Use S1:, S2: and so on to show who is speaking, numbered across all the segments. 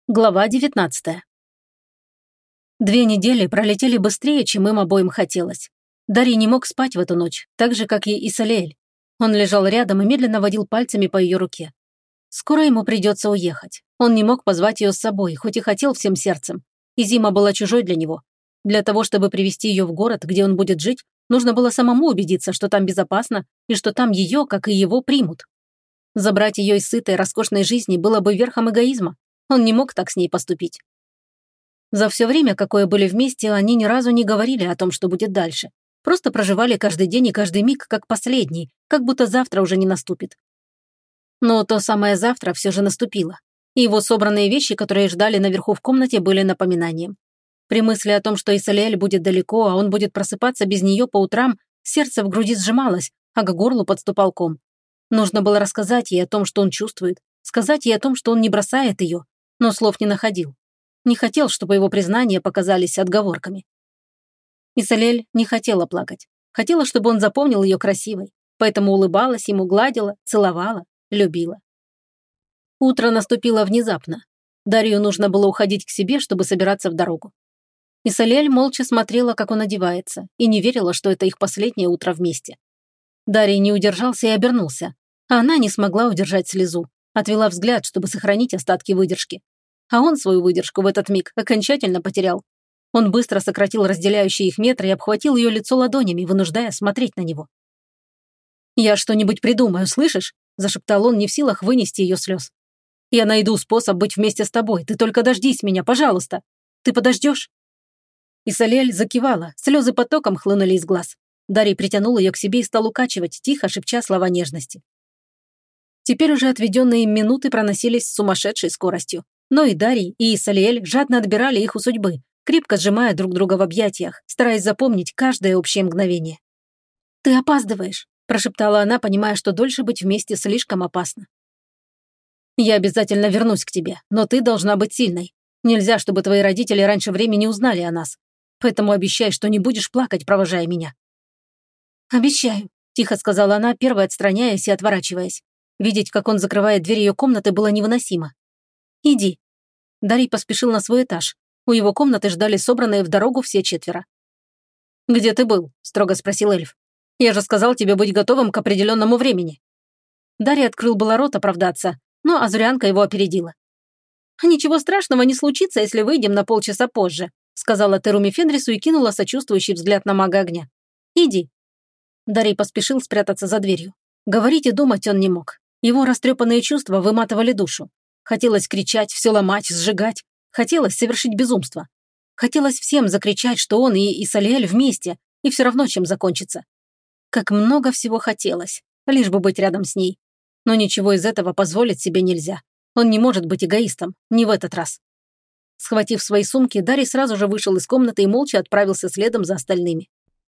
S1: Глава 19. 2 недели пролетели быстрее, чем им обоим хотелось. Дарий не мог спать в эту ночь, так же, как и Исалиэль. Он лежал рядом и медленно водил пальцами по ее руке. Скоро ему придется уехать. Он не мог позвать ее с собой, хоть и хотел всем сердцем. И зима была чужой для него. Для того, чтобы привести ее в город, где он будет жить, нужно было самому убедиться, что там безопасно и что там ее, как и его, примут. Забрать ее из сытой, роскошной жизни было бы верхом эгоизма. Он не мог так с ней поступить. За все время, какое были вместе, они ни разу не говорили о том, что будет дальше. Просто проживали каждый день и каждый миг как последний, как будто завтра уже не наступит. Но то самое завтра все же наступило. И его собранные вещи, которые ждали наверху в комнате, были напоминанием. При мысли о том, что Исалиэль будет далеко, а он будет просыпаться без нее по утрам, сердце в груди сжималось, а к горлу подступал ком. Нужно было рассказать ей о том, что он чувствует, сказать ей о том, что он не бросает ее, но слов не находил. Не хотел, чтобы его признания показались отговорками. Исалиэль не хотела плакать. Хотела, чтобы он запомнил ее красивой, поэтому улыбалась ему, гладила, целовала, любила. Утро наступило внезапно. Дарью нужно было уходить к себе, чтобы собираться в дорогу. Исалиэль молча смотрела, как он одевается, и не верила, что это их последнее утро вместе. Дарий не удержался и обернулся, а она не смогла удержать слезу, отвела взгляд, чтобы сохранить остатки выдержки. А он свою выдержку в этот миг окончательно потерял. Он быстро сократил разделяющие их метры и обхватил ее лицо ладонями, вынуждая смотреть на него. «Я что-нибудь придумаю, слышишь?» – зашептал он, не в силах вынести ее слез. «Я найду способ быть вместе с тобой, ты только дождись меня, пожалуйста. Ты подождешь?» Исалиэль закивала, слезы потоком хлынули из глаз. Дарий притянул ее к себе и стал укачивать, тихо шепча слова нежности. Теперь уже отведенные им минуты проносились с сумасшедшей скоростью. Но и Дарий, и Исалиэль жадно отбирали их у судьбы, крепко сжимая друг друга в объятиях, стараясь запомнить каждое общее мгновение. «Ты опаздываешь», – прошептала она, понимая, что дольше быть вместе слишком опасно. «Я обязательно вернусь к тебе, но ты должна быть сильной. Нельзя, чтобы твои родители раньше времени узнали о нас. Поэтому обещай, что не будешь плакать, провожая меня». «Обещаю», – тихо сказала она, первой отстраняясь и отворачиваясь. Видеть, как он закрывает дверь ее комнаты, было невыносимо. «Иди». Дарий поспешил на свой этаж. У его комнаты ждали собранные в дорогу все 4. «Где ты был?» – строго спросил эльф. «Я же сказал тебе быть готовым к определенному времени». Дарий открыл было рот оправдаться, но Азурянка его опередила. «Ничего страшного не случится, если выйдем на полчаса позже», – сказала Теруми Фенрису и кинула сочувствующий взгляд на мага огня. «Иди». Дарий поспешил спрятаться за дверью. Говорить и думать он не мог. Его растрепанные чувства выматывали душу. Хотелось кричать, все ломать, сжигать. Хотелось совершить безумство. Хотелось всем закричать, что он и Исалиэль вместе, и все равно чем закончится. Как много всего хотелось, лишь бы быть рядом с ней. Но ничего из этого позволить себе нельзя. Он не может быть эгоистом, не в этот раз. Схватив свои сумки, Дарий сразу же вышел из комнаты и молча отправился следом за остальными.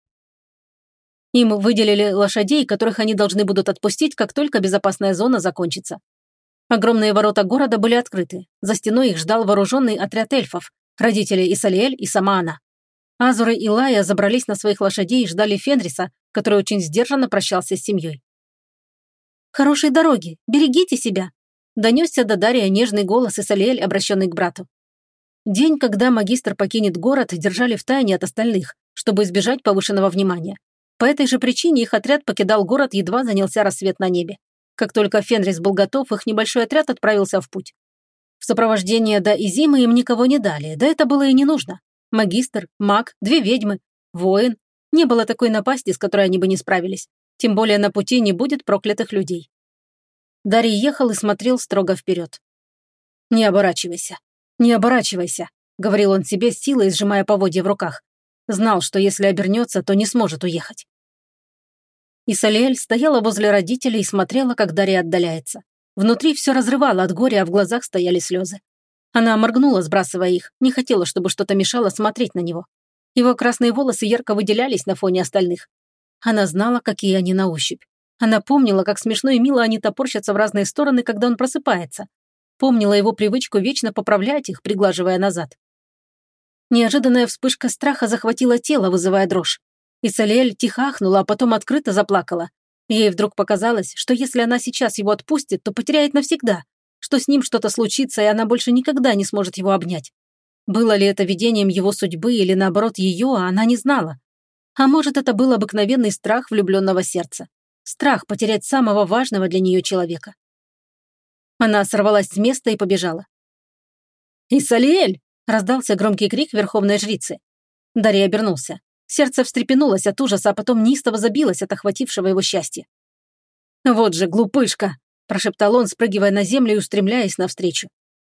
S1: Им выделили лошадей, которых они должны будут отпустить, как только безопасная зона закончится. Огромные ворота города были открыты. За стеной их ждал вооруженный отряд эльфов, родители Исалиэль и сама она. Азура и Лая забрались на своих лошадей и ждали Фенриса, который очень сдержанно прощался с семьей. «Хорошей дороги! Берегите себя!» Донесся до Дария нежный голос Исалиэль, обращенный к брату. День, когда магистр покинет город, держали в тайне от остальных, чтобы избежать повышенного внимания. По этой же причине их отряд покидал город, едва занялся рассвет на небе. Как только Фенрис был готов, их небольшой отряд отправился в путь. В сопровождение до Изимы им никого не дали, да это было и не нужно. Магистр, маг, 2 ведьмы, воин. Не было такой напасти, с которой они бы не справились. Тем более на пути не будет проклятых людей. Дарий ехал и смотрел строго вперед. «Не оборачивайся, не оборачивайся», — говорил он себе с силой, сжимая поводья в руках. Знал, что если обернется, то не сможет уехать. Исалиэль стояла возле родителей и смотрела, как Дарий отдаляется. Внутри все разрывало от горя, а в глазах стояли слезы. Она моргнула, сбрасывая их, не хотела, чтобы что-то мешало смотреть на него. Его красные волосы ярко выделялись на фоне остальных. Она знала, какие они на ощупь. Она помнила, как смешно и мило они топорщатся в разные стороны, когда он просыпается. Помнила его привычку вечно поправлять их, приглаживая назад. Неожиданная вспышка страха захватила тело, вызывая дрожь. Исалиэль тихо ахнула, а потом открыто заплакала. Ей вдруг показалось, что если она сейчас его отпустит, то потеряет навсегда. что с ним что-то случится, и она больше никогда не сможет его обнять. Было ли это видением его судьбы или, наоборот, ее, она не знала. А может, это был обыкновенный страх влюбленного сердца. Страх потерять самого важного для нее человека. Она сорвалась с места и побежала. «Исалиэль!» – раздался громкий крик верховной жрицы. Дарий обернулся. Сердце встрепенулось от ужаса, а потом неистово забилось от охватившего его счастья. «Вот же глупышка!» – прошептал он, спрыгивая на землю и устремляясь навстречу.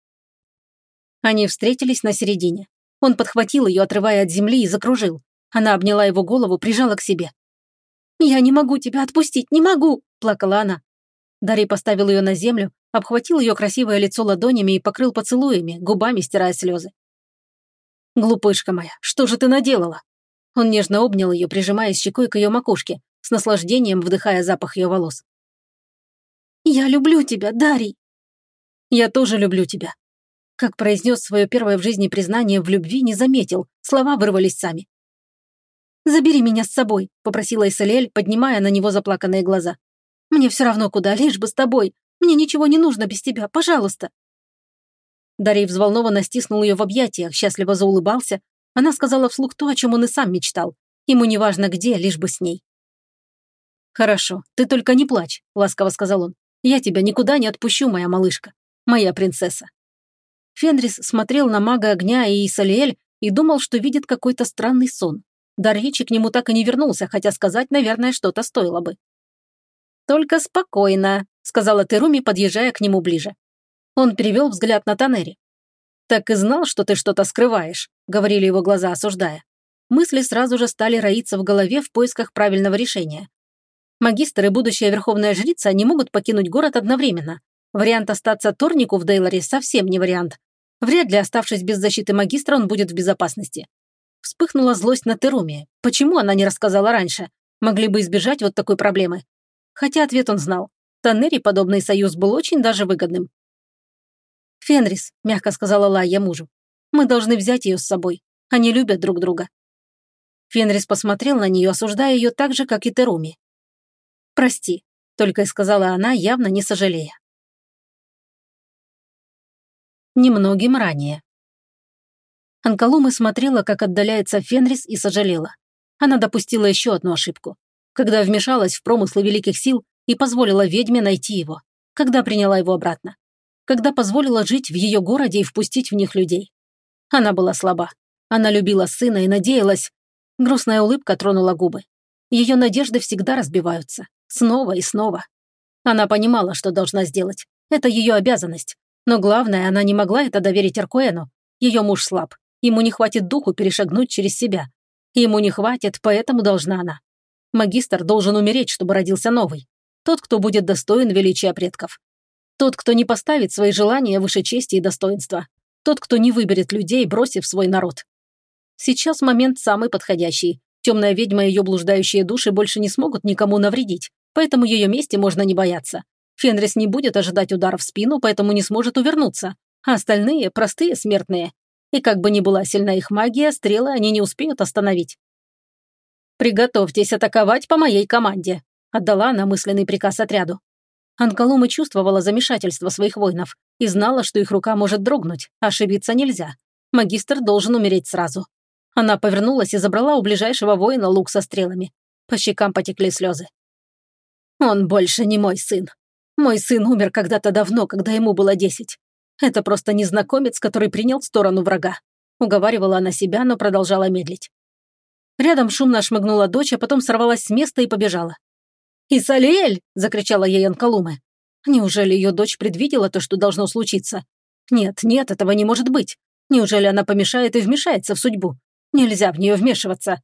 S1: Они встретились на середине. Он подхватил ее, отрывая от земли, и закружил. Она обняла его голову, прижала к себе. «Я не могу тебя отпустить, не могу!» – плакала она. Дарий поставил ее на землю, обхватил ее красивое лицо ладонями и покрыл поцелуями, губами стирая слезы. «Глупышка моя, что же ты наделала?» Он нежно обнял ее, прижимаясь щекой к ее макушке, с наслаждением вдыхая запах ее волос. «Я люблю тебя, Дарий!» «Я тоже люблю тебя!» Как произнес свое первое в жизни признание в любви, не заметил, слова вырвались сами. «Забери меня с собой», — попросила Исалиэль, поднимая на него заплаканные глаза. «Мне все равно куда, лишь бы с тобой. Мне ничего не нужно без тебя, пожалуйста». Дарий взволнованно стиснул ее в объятиях, счастливо заулыбался. Она сказала вслух то, о чем он и сам мечтал. Ему не важно где, лишь бы с ней. «Хорошо, ты только не плачь», — ласково сказал он. «Я тебя никуда не отпущу, моя малышка, моя принцесса». Фенрис смотрел на мага огня и Исалиэль и думал, что видит какой-то странный сон. Дар речи к нему так и не вернулся, хотя сказать, наверное, что-то стоило бы. «Только спокойно», — сказала Теруми, подъезжая к нему ближе. Он перевел взгляд на Танери. «Так и знал, что ты что-то скрываешь», — говорили его глаза, осуждая. Мысли сразу же стали роиться в голове в поисках правильного решения. Магистр и будущая верховная жрица не могут покинуть город одновременно. Вариант остаться Торнику в Дейлоре совсем не вариант. Вряд ли, оставшись без защиты магистра, он будет в безопасности. Вспыхнула злость на Теруми. Почему она не рассказала раньше? Могли бы избежать вот такой проблемы. Хотя ответ он знал. Таннери подобный союз был очень даже выгодным. «Фенрис», — мягко сказала Лайя мужу, — «мы должны взять ее с собой. Они любят друг друга». Фенрис посмотрел на нее, осуждая ее так же, как и Теруми. «Прости», — только и сказала она, явно не сожалея. Немногим ранее. Анкалума смотрела, как отдаляется Фенрис, и сожалела. Она допустила еще одну ошибку. Когда вмешалась в промыслы великих сил и позволила ведьме найти его. Когда приняла его обратно. Когда позволила жить в ее городе и впустить в них людей. Она была слаба. Она любила сына и надеялась. Грустная улыбка тронула губы. Ее надежды всегда разбиваются. Снова и снова. Она понимала, что должна сделать. Это ее обязанность. Но главное, она не могла это доверить Аркуэну. Ее муж слаб. Ему не хватит духу перешагнуть через себя. Ему не хватит, поэтому должна она. Магистр должен умереть, чтобы родился новый. Тот, кто будет достоин величия предков. Тот, кто не поставит свои желания выше чести и достоинства. Тот, кто не выберет людей, бросив свой народ. Сейчас момент самый подходящий. Темная ведьма и ее блуждающие души больше не смогут никому навредить, поэтому ее мести можно не бояться. Фенрис не будет ожидать удара в спину, поэтому не сможет увернуться. А остальные – простые смертные. И как бы ни была сильна их магия, стрелы они не успеют остановить. «Приготовьтесь атаковать по моей команде», – отдала она мысленный приказ отряду. Анкалума чувствовала замешательство своих воинов и знала, что их рука может дрогнуть, ошибиться нельзя. Магистр должен умереть сразу. Она повернулась и забрала у ближайшего воина лук со стрелами. По щекам потекли слезы. «Он больше не мой сын. Мой сын умер когда-то давно, когда ему было 10. Это просто незнакомец, который принял сторону врага», – уговаривала она себя, но продолжала медлить. Рядом шумно шмыгнула дочь, а потом сорвалась с места и побежала. «Исалиэль!» – закричала ей Анкалуме. Неужели ее дочь предвидела то, что должно случиться? Нет, нет, этого не может быть. Неужели она помешает и вмешается в судьбу? Нельзя в нее вмешиваться.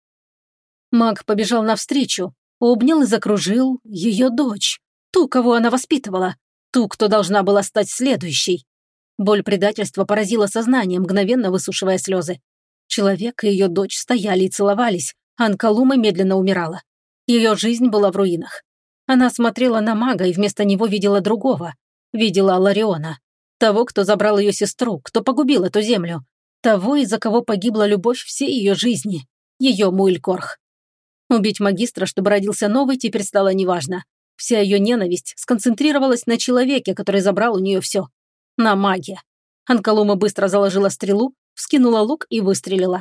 S1: Маг побежал навстречу, обнял и закружил ее дочь. Ту, кого она воспитывала. Ту, кто должна была стать следующей. Боль предательства поразила сознание, мгновенно высушивая слезы. Человек и ее дочь стояли и целовались, а Анкалума медленно умирала. Ее жизнь была в руинах. Она смотрела на мага и вместо него видела другого. Видела Алариона. Того, кто забрал ее сестру, кто погубил эту землю. Того, из-за кого погибла любовь всей ее жизни. Ее Муэлькорх. Убить магистра, чтобы родился новый, теперь стало неважно. Вся ее ненависть сконцентрировалась на человеке, который забрал у нее все. На маге. Анкалума быстро заложила стрелу, вскинула лук и выстрелила.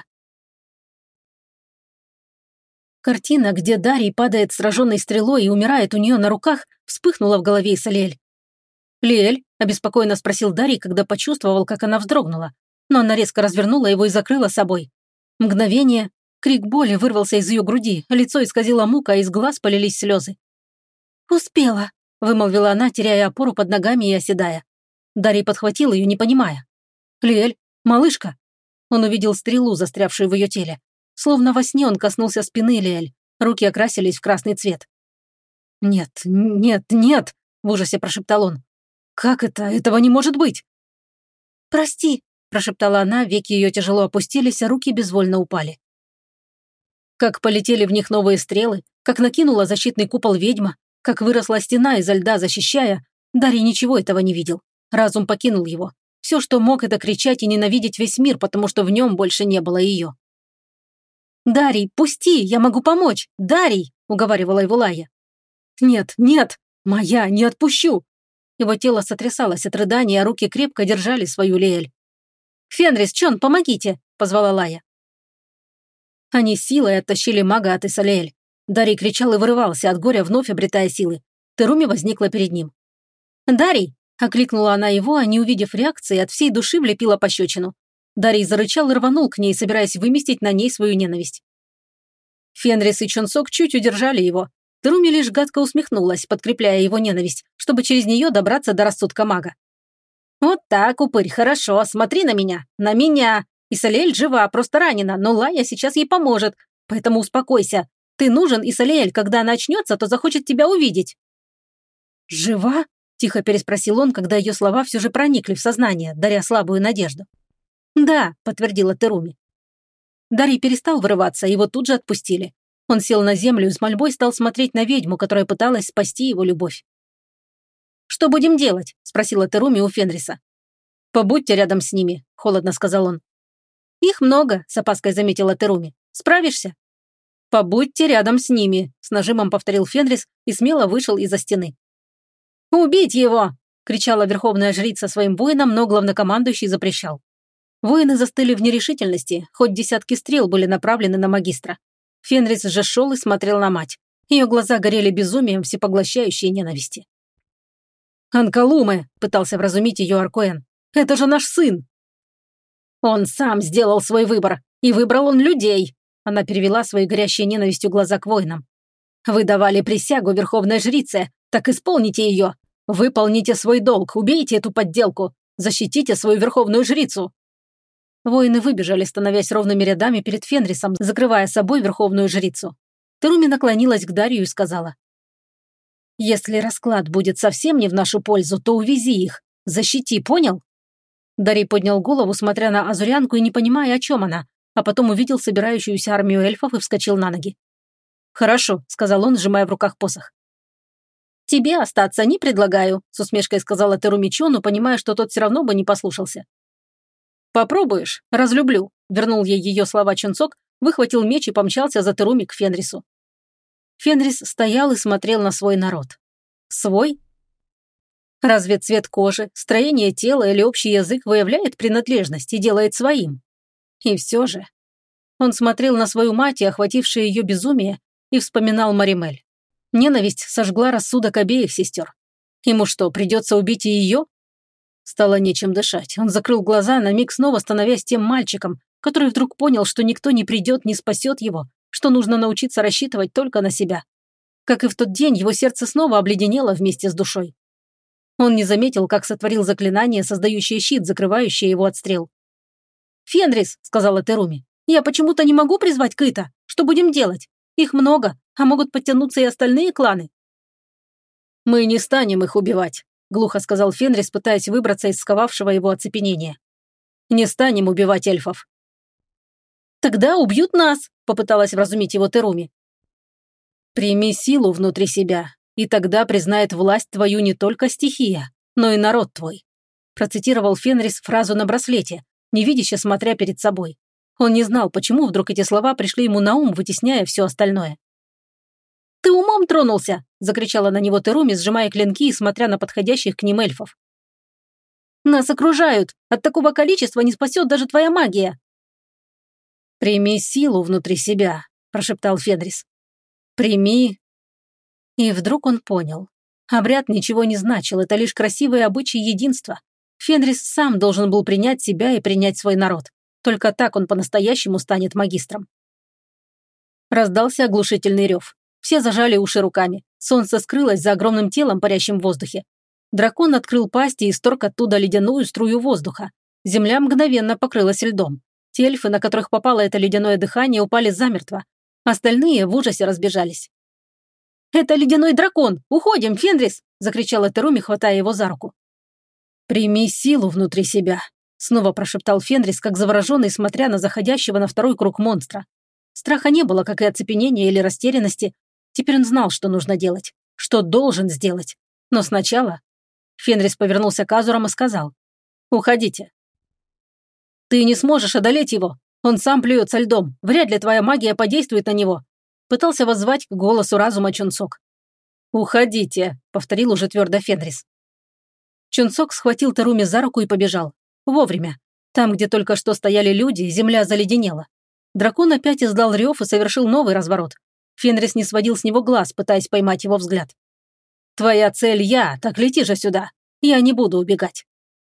S1: Картина, где Дарий падает сраженной стрелой и умирает у нее на руках, вспыхнула в голове Исалиэль. «Лиэль?» – обеспокоенно спросил Дарий, когда почувствовал, как она вздрогнула. Но она резко развернула его и закрыла собой. Мгновение. Крик боли вырвался из ее груди, лицо исказило мука, а из глаз полились слезы. «Успела», – вымолвила она, теряя опору под ногами и оседая. Дарий подхватил ее, не понимая. «Лиэль, малышка!» Он увидел стрелу, застрявшую в ее теле. Словно во сне он коснулся спины Лиэль. Руки окрасились в красный цвет. «Нет, нет, нет!» – в ужасе прошептал он. «Как это? Этого не может быть!» «Прости!» – прошептала она, веки ее тяжело опустились, а руки безвольно упали. Как полетели в них новые стрелы, как накинула защитный купол ведьма, как выросла стена изо льда, защищая, Дарий ничего этого не видел. Разум покинул его. Все, что мог, это кричать и ненавидеть весь мир, потому что в нем больше не было ее. «Дарий, пусти, я могу помочь! Дарий!» – уговаривала его Лая. «Нет, нет! Моя, не отпущу!» Его тело сотрясалось от рыдания, а руки крепко держали свою Лиэль. «Фенрис, Чон, помогите!» – позвала Лая. Они силой оттащили мага от Исалиэль. Дарий кричал и вырывался от горя, вновь обретая силы. Теруми возникла перед ним. «Дарий!» – окликнула она его, а не увидев реакции, от всей души влепила пощечину. Дарий зарычал и рванул к ней, собираясь выместить на ней свою ненависть. Фенрис и Чонсок чуть удержали его. Теруми лишь гадко усмехнулась, подкрепляя его ненависть, чтобы через нее добраться до рассудка мага. «Вот так, упырь, хорошо, смотри на меня, на меня. Исалиэль жива, просто ранена, но Лая сейчас ей поможет, поэтому успокойся. Ты нужен Исалиэль, когда она очнется, то захочет тебя увидеть». «Жива?» – тихо переспросил он, когда ее слова все же проникли в сознание, даря слабую надежду. «Да», – подтвердила Теруми. Дарий перестал вырываться, его тут же отпустили. Он сел на землю и с мольбой стал смотреть на ведьму, которая пыталась спасти его любовь. «Что будем делать?» – спросила Теруми у Фенриса. «Побудьте рядом с ними», – холодно сказал он. «Их много», – с опаской заметила Теруми. «Справишься?» «Побудьте рядом с ними», – с нажимом повторил Фенрис и смело вышел из-за стены. «Убить его!» – кричала верховная жрица своим воинам, но главнокомандующий запрещал. Воины застыли в нерешительности, хоть десятки стрел были направлены на магистра. Фенрис же шел и смотрел на мать. Ее глаза горели безумием всепоглощающей ненависти. «Анкалуме!» – пытался вразумить ее Аркоэн. «Это же наш сын!» «Он сам сделал свой выбор, и выбрал он людей!» Она перевела свои горящие ненавистью глаза к воинам. «Вы давали присягу верховной жрице, так исполните ее! Выполните свой долг, убейте эту подделку! Защитите свою верховную жрицу!» Воины выбежали, становясь ровными рядами перед Фенрисом, закрывая собой верховную жрицу. Теруми наклонилась к Дарью и сказала. «Если расклад будет совсем не в нашу пользу, то увези их. Защити, понял?» Дарий поднял голову, смотря на азурянку и не понимая, о чем она, а потом увидел собирающуюся армию эльфов и вскочил на ноги. «Хорошо», — сказал он, сжимая в руках посох. «Тебе остаться не предлагаю», — с усмешкой сказала Теруми Чону, понимая, что тот все равно бы не послушался. «Попробуешь, разлюблю», — вернул ей ее слова Чунцок, выхватил меч и помчался за Теруми к Фенрису. Фенрис стоял и смотрел на свой народ. Свой? Разве цвет кожи, строение тела или общий язык выявляет принадлежность и делает своим? И все же. Он смотрел на свою мать и охватившее ее безумие и вспоминал Маримель. Ненависть сожгла рассудок обеих сестер. Ему что, придется убить и ее? Стало нечем дышать. Он закрыл глаза, на миг снова становясь тем мальчиком, который вдруг понял, что никто не придет, не спасет его, что нужно научиться рассчитывать только на себя. Как и в тот день, его сердце снова обледенело вместе с душой. Он не заметил, как сотворил заклинание, создающее щит, закрывающее его от стрел. «Фенрис», — сказала Теруми, — «я почему-то не могу призвать Кыта. Что будем делать? Их много, а могут подтянуться и остальные кланы». «Мы не станем их убивать», — глухо сказал Фенрис, пытаясь выбраться из сковавшего его оцепенения. «Не станем убивать эльфов». «Тогда убьют нас», — попыталась вразумить его Теруми. «Прими силу внутри себя, и тогда признает власть твою не только стихия, но и народ твой», — процитировал Фенрис фразу на браслете, невидяще смотря перед собой. Он не знал, почему вдруг эти слова пришли ему на ум, вытесняя все остальное. Ты умом тронулся!» – закричала на него Теруми, сжимая клинки и смотря на подходящих к ним эльфов. «Нас окружают! От такого количества не спасет даже твоя магия!» «Прими силу внутри себя», – прошептал Фенрис. «Прими». И вдруг он понял. Обряд ничего не значил, это лишь красивые обычаи единства. Фенрис сам должен был принять себя и принять свой народ. Только так он по-настоящему станет магистром. Раздался оглушительный рев. Все зажали уши руками. Солнце скрылось за огромным телом, парящим в воздухе. Дракон открыл пасть и исторг оттуда ледяную струю воздуха. Земля мгновенно покрылась льдом. Те эльфы, на которых попало это ледяное дыхание, упали замертво. Остальные в ужасе разбежались. «Это ледяной дракон! Уходим, Фенрис!» – закричала Теруми, хватая его за руку. «Прими силу внутри себя», – снова прошептал Фенрис, как завороженный, смотря на заходящего на второй круг монстра. Страха не было, как и оцепенения или растерянности. Теперь он знал, что нужно делать, что должен сделать. Но сначала... Фенрис повернулся к Азурам и сказал: «Уходите». «Ты не сможешь одолеть его. Он сам плюется льдом. Вряд ли твоя магия подействует на него». Пытался воззвать к голосу разума Чунцок. «Уходите», — повторил уже твердо Фенрис. Чунцок схватил Теруми за руку и побежал. Вовремя. Там, где только что стояли люди, земля заледенела. Дракон опять издал рев и совершил новый разворот. Фенрис не сводил с него глаз, пытаясь поймать его взгляд. «Твоя цель я, так лети же сюда. Я не буду убегать».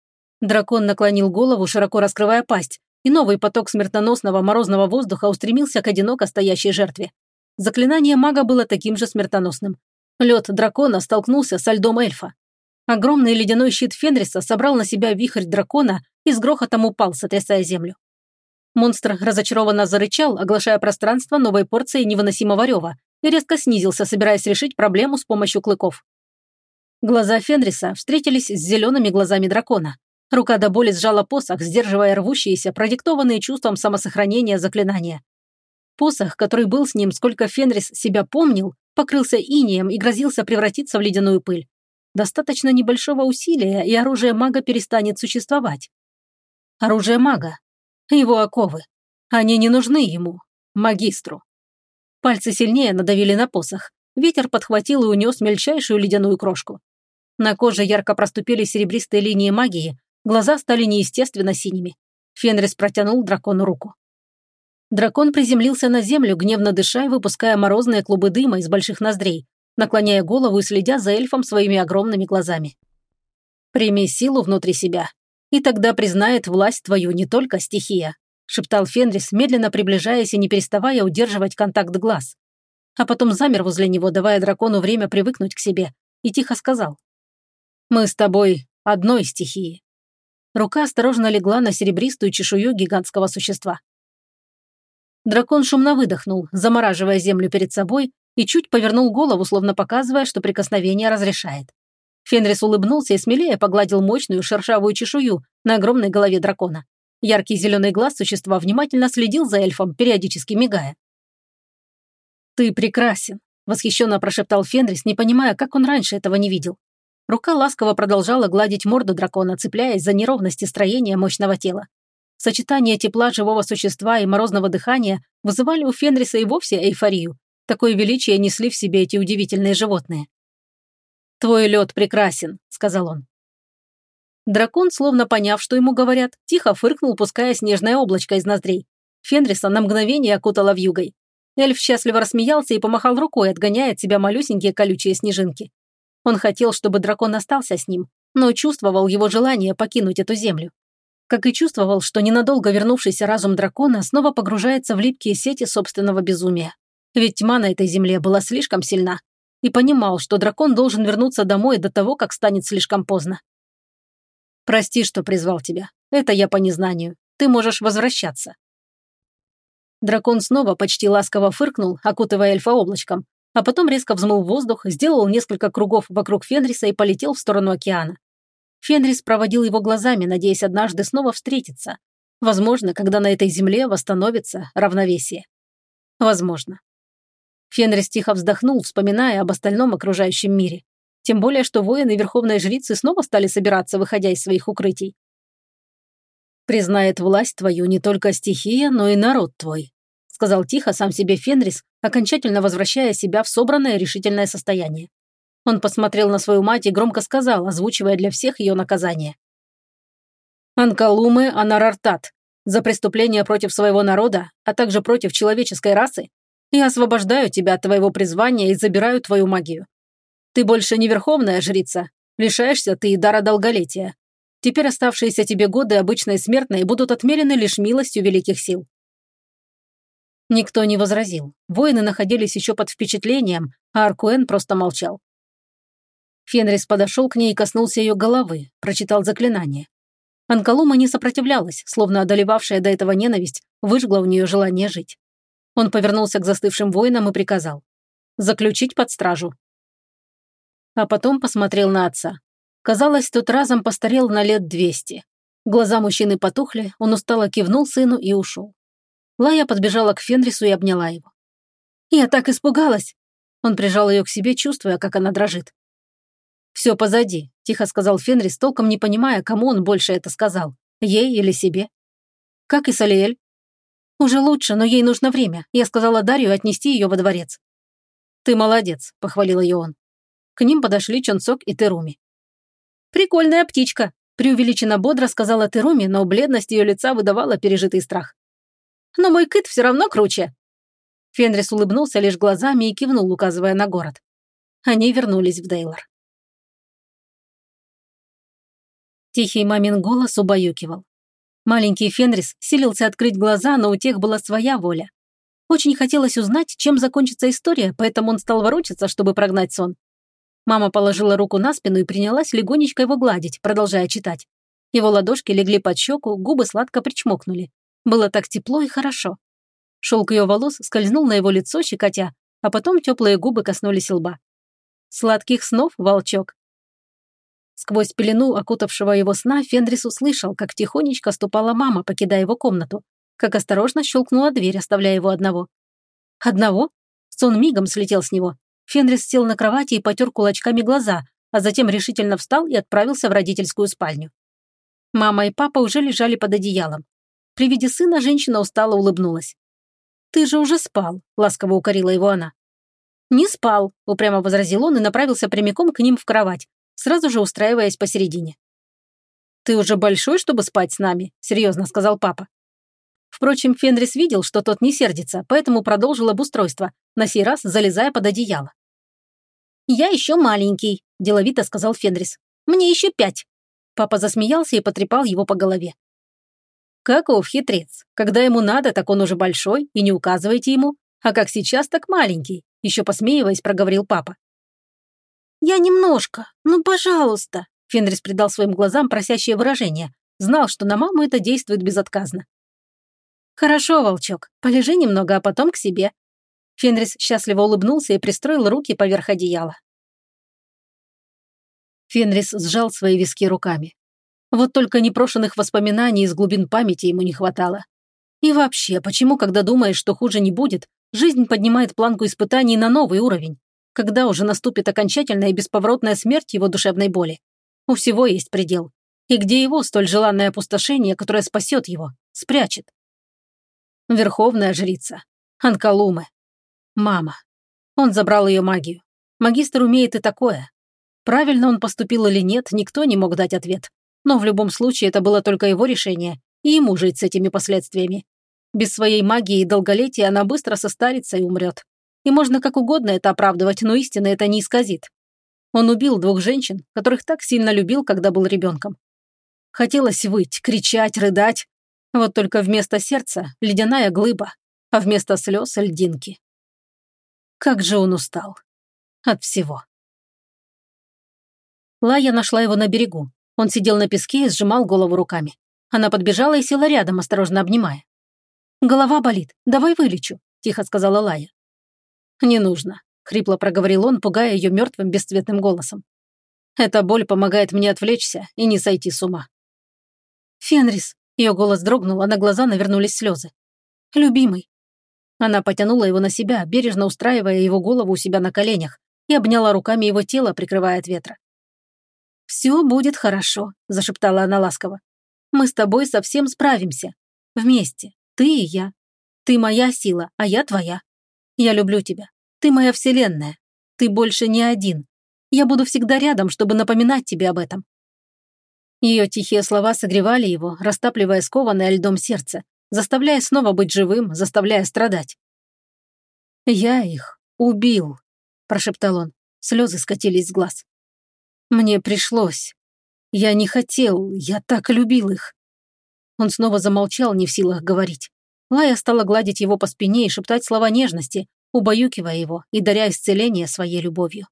S1: Дракон наклонил голову, широко раскрывая пасть, и новый поток смертоносного морозного воздуха устремился к одиноко стоящей жертве. Заклинание мага было таким же смертоносным. Лед дракона столкнулся со льдом эльфа. Огромный ледяной щит Фенриса собрал на себя вихрь дракона и с грохотом упал, сотрясая землю. Монстр разочарованно зарычал, оглашая пространство новой порцией невыносимого рева, и резко снизился, собираясь решить проблему с помощью клыков. Глаза Фенриса встретились с зелеными глазами дракона. Рука до боли сжала посох, сдерживая рвущиеся, продиктованные чувством самосохранения заклинания. Посох, который был с ним, сколько Фенрис себя помнил, покрылся инеем и грозился превратиться в ледяную пыль. Достаточно небольшого усилия, и оружие мага перестанет существовать. Оружие мага. Его оковы. Они не нужны ему, магистру. Пальцы сильнее надавили на посох. Ветер подхватил и унес мельчайшую ледяную крошку. На коже ярко проступили серебристые линии магии, глаза стали неестественно синими. Фенрис протянул дракону руку. Дракон приземлился на землю, гневно дыша и выпуская морозные клубы дыма из больших ноздрей, наклоняя голову и следя за эльфом своими огромными глазами. «Прими силу внутри себя, и тогда признает власть твою не только стихия», шептал Фенрис, медленно приближаясь и не переставая удерживать контакт глаз. А потом замер возле него, давая дракону время привыкнуть к себе, и тихо сказал: «Мы с тобой одной стихии». Рука осторожно легла на серебристую чешую гигантского существа. Дракон шумно выдохнул, замораживая землю перед собой, и чуть повернул голову, словно показывая, что прикосновение разрешает. Фенрис улыбнулся и смелее погладил мощную шершавую чешую на огромной голове дракона. Яркий зеленый глаз существа внимательно следил за эльфом, периодически мигая. «Ты прекрасен», – восхищенно прошептал Фенрис, не понимая, как он раньше этого не видел. Рука ласково продолжала гладить морду дракона, цепляясь за неровности строения мощного тела. Сочетание тепла живого существа и морозного дыхания вызывали у Фенриса и вовсе эйфорию. Такое величие несли в себе эти удивительные животные. «Твой лед прекрасен», – сказал он. Дракон, словно поняв, что ему говорят, тихо фыркнул, пуская снежное облачко из ноздрей. Фенриса на мгновение окутала вьюгой. Эльф счастливо рассмеялся и помахал рукой, отгоняя от себя малюсенькие колючие снежинки. Он хотел, чтобы дракон остался с ним, но чувствовал его желание покинуть эту землю. Как и чувствовал, что ненадолго вернувшийся разум дракона снова погружается в липкие сети собственного безумия. Ведь тьма на этой земле была слишком сильна. И понимал, что дракон должен вернуться домой до того, как станет слишком поздно. «Прости, что призвал тебя. Это я по незнанию. Ты можешь возвращаться». Дракон снова почти ласково фыркнул, окутывая эльфа облачком, а потом резко взмыл воздух, сделал несколько кругов вокруг Фенриса и полетел в сторону океана. Фенрис проводил его глазами, надеясь однажды снова встретиться. Возможно, когда на этой земле восстановится равновесие. Возможно. Фенрис тихо вздохнул, вспоминая об остальном окружающем мире. Тем более, что воины и верховные жрицы снова стали собираться, выходя из своих укрытий. «Признает власть твою не только стихия, но и народ твой», сказал тихо сам себе Фенрис, окончательно возвращая себя в собранное решительное состояние. Он посмотрел на свою мать и громко сказал, озвучивая для всех ее наказание. «Анкалуме Анарартат, за преступление против своего народа, а также против человеческой расы, я освобождаю тебя от твоего призвания и забираю твою магию. Ты больше не верховная жрица, лишаешься ты и дара долголетия. Теперь оставшиеся тебе годы обычной смертной будут отмерены лишь милостью великих сил». Никто не возразил. Воины находились еще под впечатлением, а Аркуэн просто молчал. Фенрис подошел к ней и коснулся ее головы, прочитал заклинание. Анкалума не сопротивлялась, словно одолевавшая до этого ненависть выжгла у нее желание жить. Он повернулся к застывшим воинам и приказал: «Заключить под стражу». А потом посмотрел на отца. Казалось, тот разом постарел на лет 200. Глаза мужчины потухли, он устало кивнул сыну и ушел. Лая подбежала к Фенрису и обняла его. «Я так испугалась!» Он прижал ее к себе, чувствуя, как она дрожит. «Все позади», – тихо сказал Фенрис, толком не понимая, кому он больше это сказал, ей или себе. «Как и Салиэль?» «Уже лучше, но ей нужно время. Я сказала Дарью отнести ее во дворец». «Ты молодец», – похвалил ее он. К ним подошли Чонсок и Теруми. «Прикольная птичка», – преувеличенно бодро сказала Теруми, но бледность ее лица выдавала пережитый страх. «Но мой кыт все равно круче». Фенрис улыбнулся лишь глазами и кивнул, указывая на город. Они вернулись в Дейлор. Тихий мамин голос убаюкивал. Маленький Фенрис силился открыть глаза, но у тех была своя воля. Очень хотелось узнать, чем закончится история, поэтому он стал ворочаться, чтобы прогнать сон. Мама положила руку на спину и принялась легонечко его гладить, продолжая читать. Его ладошки легли под щеку, губы сладко причмокнули. Было так тепло и хорошо. Шелк ее волос скользнул на его лицо, щекотя, а потом теплые губы коснулись лба. «Сладких снов, волчок!» Сквозь пелену окутавшего его сна Фенрис услышал, как тихонечко ступала мама, покидая его комнату, как осторожно щелкнула дверь, оставляя его одного. Одного? Сон мигом слетел с него. Фенрис сел на кровати и потер кулачками глаза, а затем решительно встал и отправился в родительскую спальню. Мама и папа уже лежали под одеялом. При виде сына женщина устало улыбнулась. «Ты же уже спал», – ласково укорила его она. «Не спал», – упрямо возразил он и направился прямиком к ним в кровать, сразу же устраиваясь посередине. «Ты уже большой, чтобы спать с нами», – серьезно сказал папа. Впрочем, Фенрис видел, что тот не сердится, поэтому продолжил обустройство, на сей раз залезая под одеяло. «Я еще маленький», – деловито сказал Фенрис. «Мне еще 5». Папа засмеялся и потрепал его по голове. «Каков хитрец. Когда ему надо, так он уже большой, и не указывайте ему, а как сейчас, так маленький», – еще посмеиваясь, проговорил папа. «Я немножко, ну, пожалуйста», – Фенрис придал своим глазам просящее выражение, знал, что на маму это действует безотказно. «Хорошо, волчок, полежи немного, а потом к себе». Фенрис счастливо улыбнулся и пристроил руки поверх одеяла. Фенрис сжал свои виски руками. Вот только непрошенных воспоминаний из глубин памяти ему не хватало. И вообще, почему, когда думаешь, что хуже не будет, жизнь поднимает планку испытаний на новый уровень? Когда уже наступит окончательная и бесповоротная смерть его душевной боли? У всего есть предел. И где его столь желанное опустошение, которое спасет его, спрячет? Верховная жрица. Анкалуме. Мама. Он забрал ее магию. Магистр умеет и такое. Правильно он поступил или нет, никто не мог дать ответ. Но в любом случае это было только его решение, и ему жить с этими последствиями. Без своей магии и долголетия она быстро состарится и умрет. И можно как угодно это оправдывать, но истина это не исказит. Он убил 2 женщин, которых так сильно любил, когда был ребенком. Хотелось выть, кричать, рыдать. Вот только вместо сердца ледяная глыба, а вместо слез льдинки. Как же он устал. От всего. Лая нашла его на берегу. Он сидел на песке и сжимал голову руками. Она подбежала и села рядом, осторожно обнимая. «Голова болит, давай вылечу», – тихо сказала Лая. «Не нужно», – хрипло проговорил он, пугая ее мертвым бесцветным голосом. «Эта боль помогает мне отвлечься и не сойти с ума». «Фенрис», – ее голос дрогнул, а на глаза навернулись слезы. «Любимый». Она потянула его на себя, бережно устраивая его голову у себя на коленях, и обняла руками его тело, прикрывая от ветра. «Все будет хорошо», – зашептала она ласково. «Мы с тобой совсем справимся. Вместе, ты и я. Ты моя сила, а я твоя. Я люблю тебя. Ты моя вселенная. Ты больше не один. Я буду всегда рядом, чтобы напоминать тебе об этом». Ее тихие слова согревали его, растапливая скованное льдом сердце, заставляя снова быть живым, заставляя страдать. «Я их убил», – прошептал он. Слезы скатились с глаз. «Мне пришлось. Я не хотел, я так любил их». Он снова замолчал, не в силах говорить. Лая стала гладить его по спине и шептать слова нежности, убаюкивая его и даря исцеление своей любовью.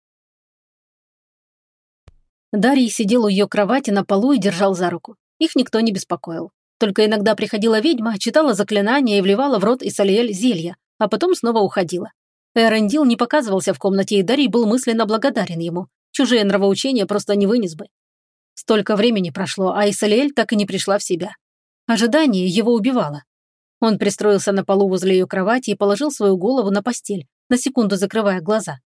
S1: Дарий сидел у ее кровати на полу и держал за руку. Их никто не беспокоил. Только иногда приходила ведьма, читала заклинания и вливала в рот Исалиэль зелья, а потом снова уходила. Эрендил не показывался в комнате, и Дарий был мысленно благодарен ему. Чужие нравоучения просто не вынес бы. Столько времени прошло, а Исалиэль так и не пришла в себя. Ожидание его убивало. Он пристроился на полу возле ее кровати и положил свою голову на постель, на секунду закрывая глаза.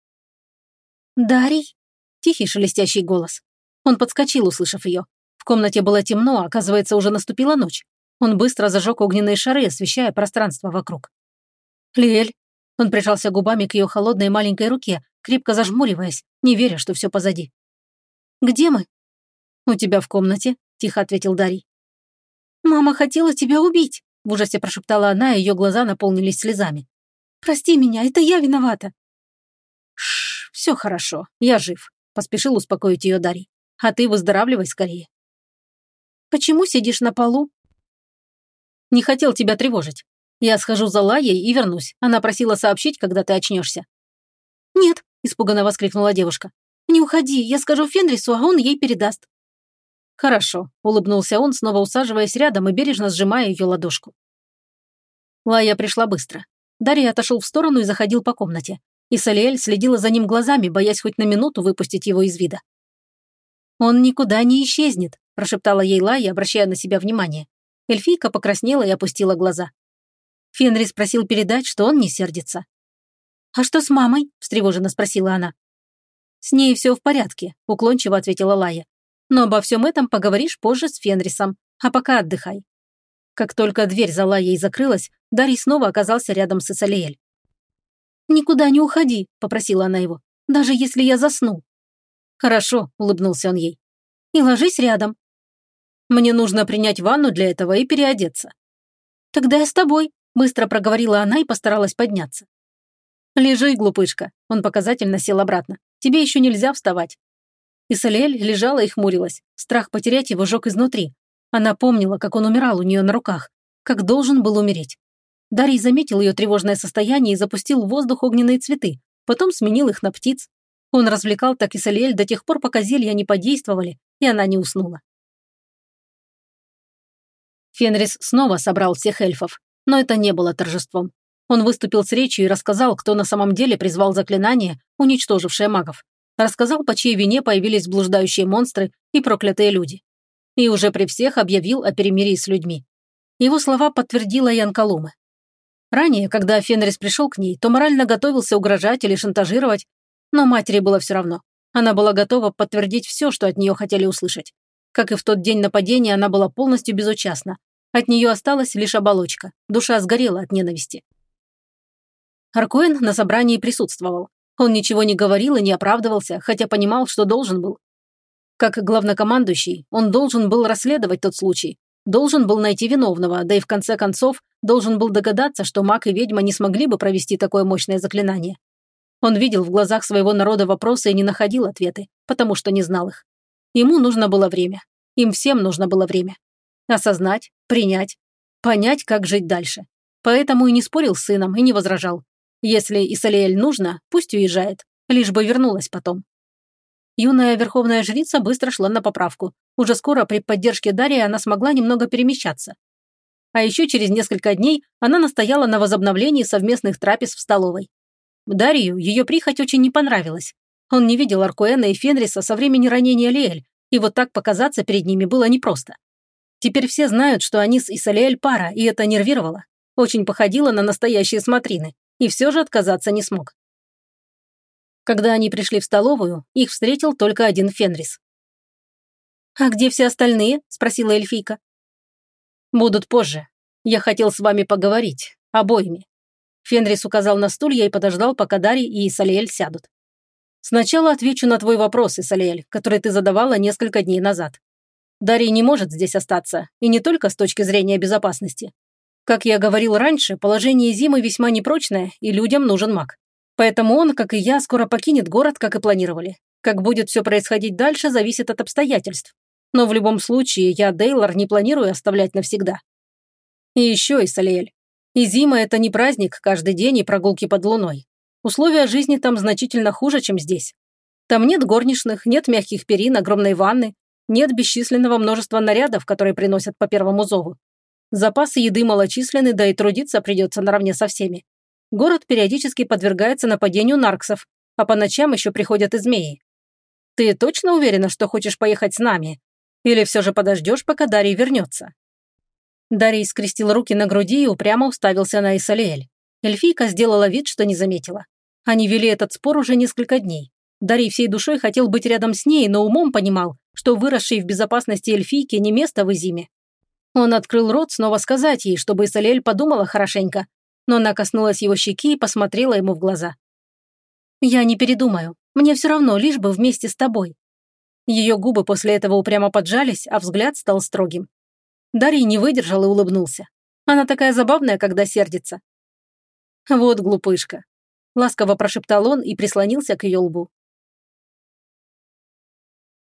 S1: «Дарий?» Тихий шелестящий голос. Он подскочил, услышав ее. В комнате было темно, оказывается, уже наступила ночь. Он быстро зажег огненные шары, освещая пространство вокруг. «Лиэль!» Он прижался губами к ее холодной маленькой руке, крепко зажмуриваясь, не веря, что все позади. «Где мы?» «У тебя в комнате», – тихо ответил Дарий. «Мама хотела тебя убить», – в ужасе прошептала она, и ее глаза наполнились слезами. «Прости меня, это я виновата». «Шш, все хорошо, я жив», – поспешил успокоить ее Дарий. «А ты выздоравливай скорее». «Почему сидишь на полу?» «Не хотел тебя тревожить. Я схожу за Лаей и вернусь. Она просила сообщить, когда ты очнешься». «Нет», – испуганно воскликнула девушка. «Не уходи, я скажу Фенрису, а он ей передаст». «Хорошо», – улыбнулся он, снова усаживаясь рядом и бережно сжимая ее ладошку. Лая пришла быстро. Дарий отошел в сторону и заходил по комнате. Исалиэль следила за ним глазами, боясь хоть на минуту выпустить его из вида. «Он никуда не исчезнет», – прошептала ей Лая, обращая на себя внимание. Эльфийка покраснела и опустила глаза. Фенрис просил передать, что он не сердится. «А что с мамой?» – встревоженно спросила она. «С ней все в порядке», – уклончиво ответила Лая. «Но обо всем этом поговоришь позже с Фенрисом, а пока отдыхай». Как только дверь за Лаей закрылась, Дарий снова оказался рядом с Исалиэль. «Никуда не уходи», – попросила она его, – «даже если я засну». «Хорошо», – улыбнулся он ей. «И ложись рядом». «Мне нужно принять ванну для этого и переодеться». «Тогда я с тобой», – быстро проговорила она и постаралась подняться. «Лежи, глупышка», – он показательно сел обратно. «Тебе еще нельзя вставать». Исалиэль лежала и хмурилась. Страх потерять его жег изнутри. Она помнила, как он умирал у нее на руках, как должен был умереть. Дарий заметил ее тревожное состояние и запустил в воздух огненные цветы, потом сменил их на птиц. Он развлекал так Исалиэль до тех пор, пока зелья не подействовали, и она не уснула. Фенрис снова собрал всех эльфов, но это не было торжеством. Он выступил с речью и рассказал, кто на самом деле призвал заклинание, уничтожившее магов. Рассказал, по чьей вине появились блуждающие монстры и проклятые люди. И уже при всех объявил о перемирии с людьми. Его слова подтвердила Янкалуме. Ранее, когда Фенрис пришел к ней, то морально готовился угрожать или шантажировать, но матери было все равно. Она была готова подтвердить все, что от нее хотели услышать. Как и в тот день нападения, она была полностью безучастна. От нее осталась лишь оболочка, душа сгорела от ненависти. Аркоэн на собрании присутствовал. Он ничего не говорил и не оправдывался, хотя понимал, что должен был. Как главнокомандующий, он должен был расследовать тот случай, должен был найти виновного, да и в конце концов должен был догадаться, что маг и ведьма не смогли бы провести такое мощное заклинание. Он видел в глазах своего народа вопросы и не находил ответы, потому что не знал их. Ему нужно было время. Им всем нужно было время. Осознать, принять, понять, как жить дальше. Поэтому и не спорил с сыном, и не возражал. Если Исалиэль нужно, пусть уезжает, лишь бы вернулась потом. Юная верховная жрица быстро шла на поправку. Уже скоро при поддержке Дария она смогла немного перемещаться. А еще через несколько дней она настояла на возобновлении совместных трапез в столовой. Дарию ее прихоть очень не понравилась. Он не видел Аркоэна и Фенриса со времени ранения Лиэль, и вот так показаться перед ними было непросто. Теперь все знают, что они с Исалиэль пара, и это нервировало. Очень походило на настоящие смотрины, и все же отказаться не смог. Когда они пришли в столовую, их встретил только один Фенрис. «А где все остальные?» – спросила эльфийка. «Будут позже. Я хотел с вами поговорить. Обоими». Фенрис указал на стулья и подождал, пока Дарий и Исалиэль сядут. «Сначала отвечу на твой вопрос, Исалиэль, который ты задавала несколько дней назад. Дарий не может здесь остаться, и не только с точки зрения безопасности. Как я говорил раньше, положение Зимы весьма непрочное, и людям нужен маг. Поэтому он, как и я, скоро покинет город, как и планировали. Как будет все происходить дальше, зависит от обстоятельств. Но в любом случае, я Дейлор не планирую оставлять навсегда. И еще, Исалиэль, и зима – это не праздник каждый день и прогулки под луной. Условия жизни там значительно хуже, чем здесь. Там нет горничных, нет мягких перин, огромной ванны, нет бесчисленного множества нарядов, которые приносят по первому зову. Запасы еды малочисленны, да и трудиться придется наравне со всеми. Город периодически подвергается нападению нарксов, а по ночам еще приходят и змеи. Ты точно уверена, что хочешь поехать с нами? Или все же подождешь, пока Дарий вернется?» Дарий скрестил руки на груди и упрямо уставился на Исалиэль. Эльфийка сделала вид, что не заметила. Они вели этот спор уже несколько дней. Дарий всей душой хотел быть рядом с ней, но умом понимал, что выросшей в безопасности эльфийке не место в Изиме. Он открыл рот снова сказать ей, чтобы Исалиэль подумала хорошенько, но она коснулась его щеки и посмотрела ему в глаза. «Я не передумаю. Мне все равно, лишь бы вместе с тобой». Ее губы после этого упрямо поджались, а взгляд стал строгим. Дарий не выдержал и улыбнулся. Она такая забавная, когда сердится. «Вот глупышка», – ласково прошептал он и прислонился к ее лбу.